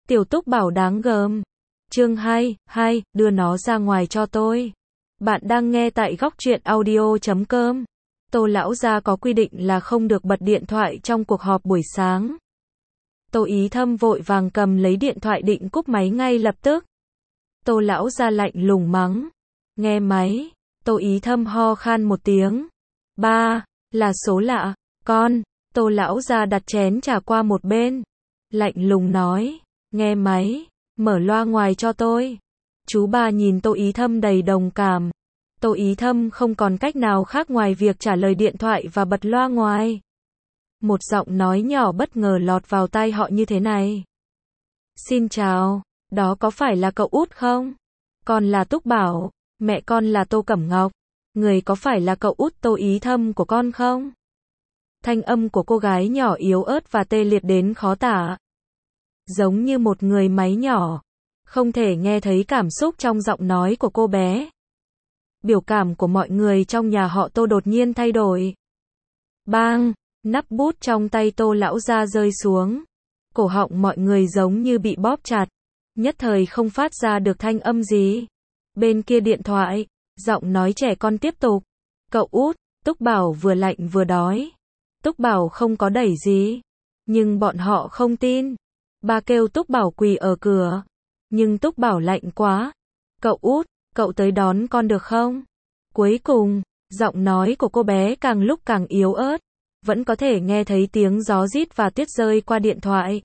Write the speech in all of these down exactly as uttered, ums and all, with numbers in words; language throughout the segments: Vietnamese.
Tiểu Túc Bảo đáng gờm. Chương hai, hai, đưa nó ra ngoài cho tôi. Bạn đang nghe tại góc truyện audio chấm com. Tô lão gia có quy định là không được bật điện thoại trong cuộc họp buổi sáng. Tô Ý Thâm vội vàng cầm lấy điện thoại định cúp máy ngay lập tức. Tô lão gia lạnh lùng mắng. Nghe máy. Tô Ý Thâm ho khan một tiếng. Ba, là số lạ. Con. Tô lão gia đặt chén trà qua một bên. Lạnh lùng nói. Nghe máy. Mở loa ngoài cho tôi. Chú ba nhìn Tô Ý Thâm đầy đồng cảm. Tô Ý Thâm không còn cách nào khác ngoài việc trả lời điện thoại và bật loa ngoài. Một giọng nói nhỏ bất ngờ lọt vào tai họ như thế này. Xin chào, đó có phải là cậu út không? Con là Túc Bảo, mẹ con là Tô Cẩm Ngọc. Người có phải là cậu út Tô Ý Thâm của con không? Thanh âm của cô gái nhỏ yếu ớt và tê liệt đến khó tả. Giống như một người máy nhỏ. Không thể nghe thấy cảm xúc trong giọng nói của cô bé. Biểu cảm của mọi người trong nhà họ Tô đột nhiên thay đổi. Bang, nắp bút trong tay Tô lão gia rơi xuống. Cổ họng mọi người giống như bị bóp chặt. Nhất thời không phát ra được thanh âm gì. Bên kia điện thoại, giọng nói trẻ con tiếp tục. Cậu út, Túc Bảo vừa lạnh vừa đói. Túc Bảo không có đẩy gì. Nhưng bọn họ không tin. Ba kêu Túc Bảo quỳ ở cửa. Nhưng Túc Bảo lạnh quá. Cậu út, cậu tới đón con được không? Cuối cùng, giọng nói của cô bé càng lúc càng yếu ớt. Vẫn có thể nghe thấy tiếng gió rít và tuyết rơi qua điện thoại.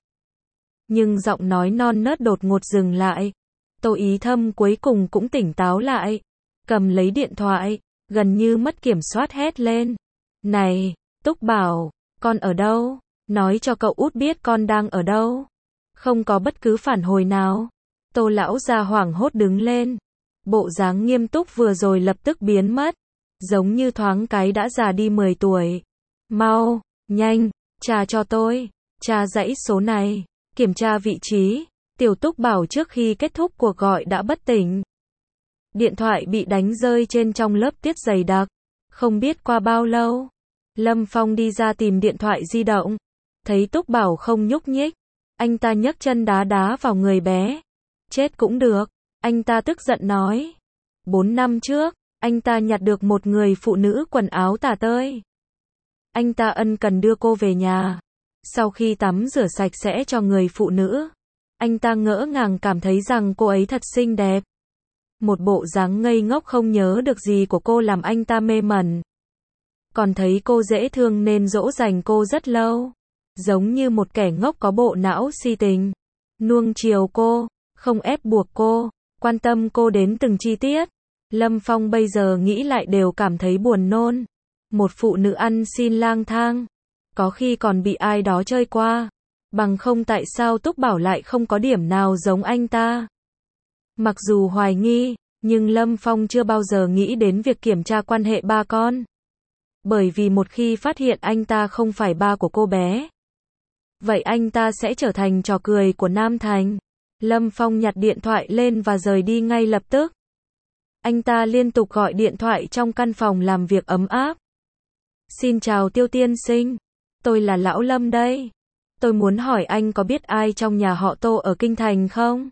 Nhưng giọng nói non nớt đột ngột dừng lại. Tô Ý Thâm cuối cùng cũng tỉnh táo lại. Cầm lấy điện thoại, gần như mất kiểm soát hét lên. Này, Túc Bảo, con ở đâu? Nói cho cậu út biết con đang ở đâu. Không có bất cứ phản hồi nào. Tô lão gia hoảng hốt đứng lên. Bộ dáng nghiêm túc vừa rồi lập tức biến mất. Giống như thoáng cái đã già đi mười tuổi. Mau, nhanh, tra cho tôi. Tra dãy số này. Kiểm tra vị trí. Tiểu Túc Bảo trước khi kết thúc cuộc gọi đã bất tỉnh. Điện thoại bị đánh rơi trên trong lớp tuyết dày đặc. Không biết qua bao lâu. Lâm Phong đi ra tìm điện thoại di động. Thấy Túc Bảo không nhúc nhích. Anh ta nhấc chân đá đá vào người bé. Chết cũng được. Anh ta tức giận nói. Bốn năm trước, anh ta nhặt được một người phụ nữ quần áo tả tơi. Anh ta ân cần đưa cô về nhà. Sau khi tắm rửa sạch sẽ cho người phụ nữ, anh ta ngỡ ngàng cảm thấy rằng cô ấy thật xinh đẹp. Một bộ dáng ngây ngốc không nhớ được gì của cô làm anh ta mê mẩn. Còn thấy cô dễ thương nên dỗ dành cô rất lâu. Giống như một kẻ ngốc có bộ não si tình. Nuông chiều cô, không ép buộc cô, quan tâm cô đến từng chi tiết. Lâm Phong bây giờ nghĩ lại đều cảm thấy buồn nôn. Một phụ nữ ăn xin lang thang. Có khi còn bị ai đó chơi qua. Bằng không tại sao Túc Bảo lại không có điểm nào giống anh ta. Mặc dù hoài nghi, nhưng Lâm Phong chưa bao giờ nghĩ đến việc kiểm tra quan hệ ba con. Bởi vì một khi phát hiện anh ta không phải ba của cô bé, vậy anh ta sẽ trở thành trò cười của Nam Thành. Lâm Phong nhặt điện thoại lên và rời đi ngay lập tức. Anh ta liên tục gọi điện thoại trong căn phòng làm việc ấm áp. Xin chào Tiêu tiên sinh. Tôi là Lão Lâm đây. Tôi muốn hỏi anh có biết ai trong nhà họ Tô ở Kinh Thành không?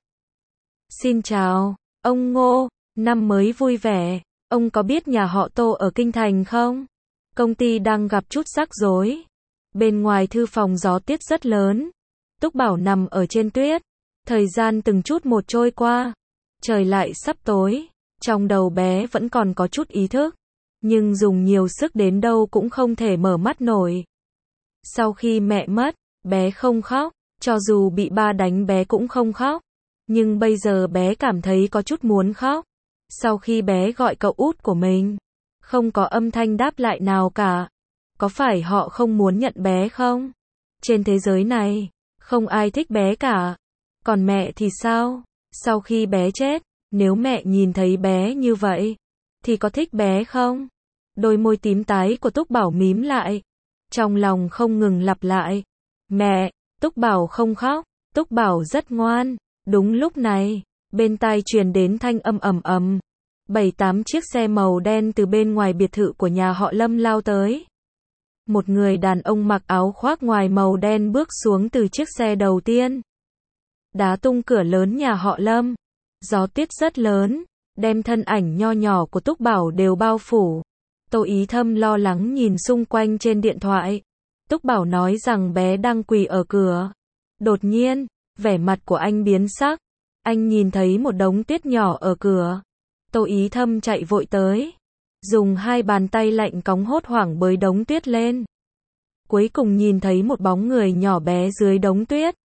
Xin chào, ông Ngô, năm mới vui vẻ. Ông có biết nhà họ Tô ở Kinh Thành không? Công ty đang gặp chút rắc rối. Bên ngoài thư phòng gió tuyết rất lớn. Túc Bảo nằm ở trên tuyết. Thời gian từng chút một trôi qua. Trời lại sắp tối. Trong đầu bé vẫn còn có chút ý thức. Nhưng dùng nhiều sức đến đâu cũng không thể mở mắt nổi. Sau khi mẹ mất, bé không khóc. Cho dù bị ba đánh bé cũng không khóc. Nhưng bây giờ bé cảm thấy có chút muốn khóc. Sau khi bé gọi cậu út của mình, không có âm thanh đáp lại nào cả. Có phải họ không muốn nhận bé không? Trên thế giới này, không ai thích bé cả. Còn mẹ thì sao? Sau khi bé chết, nếu mẹ nhìn thấy bé như vậy, thì có thích bé không? Đôi môi tím tái của Túc Bảo mím lại. Trong lòng không ngừng lặp lại. Mẹ, Túc Bảo không khóc. Túc Bảo rất ngoan. Đúng lúc này, bên tai truyền đến thanh âm ầm ầm. Bảy tám chiếc xe màu đen từ bên ngoài biệt thự của nhà họ Lâm lao tới. Một người đàn ông mặc áo khoác ngoài màu đen bước xuống từ chiếc xe đầu tiên. đá tung cửa lớn nhà họ Lâm. Gió tuyết rất lớn, đem thân ảnh nho nhỏ của Túc Bảo đều bao phủ. Tô Ý Thâm lo lắng nhìn xung quanh trên điện thoại. Túc Bảo nói rằng bé đang quỳ ở cửa. Đột nhiên, vẻ mặt của anh biến sắc. Anh nhìn thấy một đống tuyết nhỏ ở cửa. Tô Ý Thâm chạy vội tới, dùng hai bàn tay lạnh cóng hốt hoảng bới đống tuyết lên. Cuối cùng nhìn thấy một bóng người nhỏ bé dưới đống tuyết.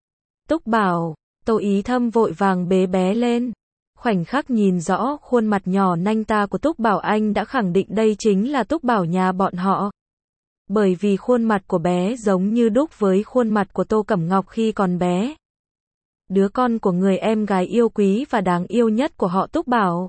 Túc Bảo, Tô Ý Thâm vội vàng bế bé lên. Khoảnh khắc nhìn rõ khuôn mặt nhỏ nanh ta của Túc Bảo, anh đã khẳng định đây chính là Túc Bảo nhà bọn họ. Bởi vì khuôn mặt của bé giống như đúc với khuôn mặt của Tô Cẩm Ngọc khi còn bé. Đứa con của người em gái yêu quý và đáng yêu nhất của họ Túc Bảo.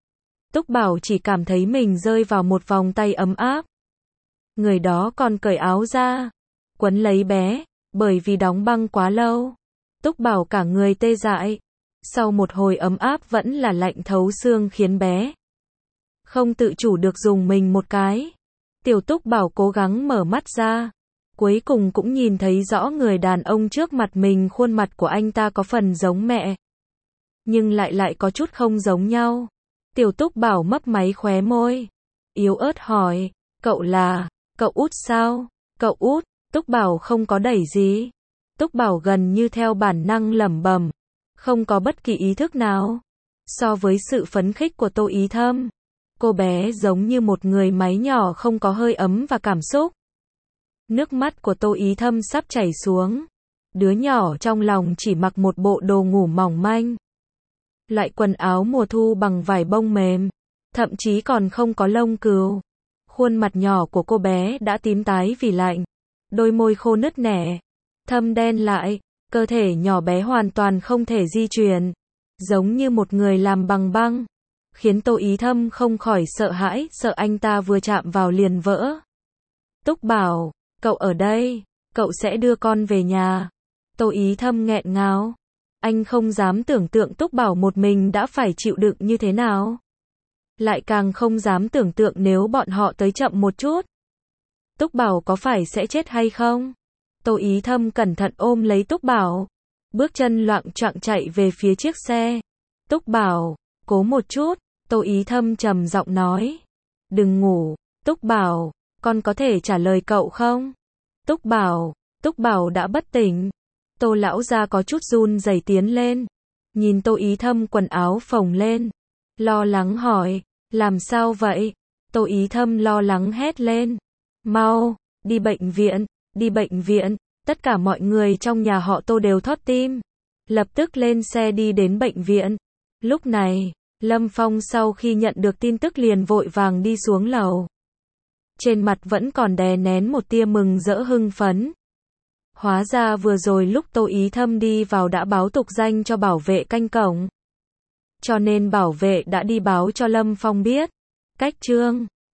Túc Bảo chỉ cảm thấy mình rơi vào một vòng tay ấm áp. Người đó còn cởi áo ra, quấn lấy bé, bởi vì đóng băng quá lâu. Túc Bảo cả người tê dại. Sau một hồi ấm áp vẫn là lạnh thấu xương khiến bé không tự chủ được dùng mình một cái. Tiểu Túc Bảo cố gắng mở mắt ra. Cuối cùng cũng nhìn thấy rõ người đàn ông trước mặt mình, khuôn mặt của anh ta có phần giống mẹ. Nhưng lại lại có chút không giống nhau. Tiểu Túc Bảo mấp máy khóe môi. Yếu ớt hỏi, cậu là, cậu út sao? Cậu út, Túc Bảo không có đẩy gì. Túc Bảo gần như theo bản năng lẩm bẩm, không có bất kỳ ý thức nào. So với sự phấn khích của Tô Ý Thâm, cô bé giống như một người máy nhỏ không có hơi ấm và cảm xúc. Nước mắt của Tô Ý Thâm sắp chảy xuống. Đứa nhỏ trong lòng chỉ mặc một bộ đồ ngủ mỏng manh. Loại quần áo mùa thu bằng vải bông mềm. Thậm chí còn không có lông cừu. Khuôn mặt nhỏ của cô bé đã tím tái vì lạnh. Đôi môi khô nứt nẻ. Thâm đen lại. Cơ thể nhỏ bé hoàn toàn không thể di chuyển. Giống như một người làm bằng băng. Khiến Tô Ý Thâm không khỏi sợ hãi, sợ anh ta vừa chạm vào liền vỡ. Túc Bảo, cậu ở đây, cậu sẽ đưa con về nhà. Tô Ý Thâm nghẹn ngào. Anh không dám tưởng tượng Túc Bảo một mình đã phải chịu đựng như thế nào. Lại càng không dám tưởng tượng nếu bọn họ tới chậm một chút. Túc Bảo có phải sẽ chết hay không? Tô Ý Thâm cẩn thận ôm lấy Túc Bảo. Bước chân loạng choạng chạy về phía chiếc xe. Túc Bảo, cố một chút. Tô Ý Thâm trầm giọng nói. Đừng ngủ. Túc Bảo, con có thể trả lời cậu không? Túc Bảo, Túc Bảo đã bất tỉnh. Tô lão gia có chút run rẩy tiến lên. Nhìn Tô Ý Thâm quần áo phồng lên. Lo lắng hỏi, làm sao vậy? Tô Ý Thâm lo lắng hét lên. Mau, đi bệnh viện, đi bệnh viện. Tất cả mọi người trong nhà họ Tô đều thót tim. Lập tức lên xe đi đến bệnh viện. Lúc này, Lâm Phong sau khi nhận được tin tức liền vội vàng đi xuống lầu. Trên mặt vẫn còn đè nén một tia mừng rỡ hưng phấn. Hóa ra vừa rồi lúc Tô Ý Thâm đi vào đã báo tục danh cho bảo vệ canh cổng. Cho nên bảo vệ đã đi báo cho Lâm Phong biết. Cách chương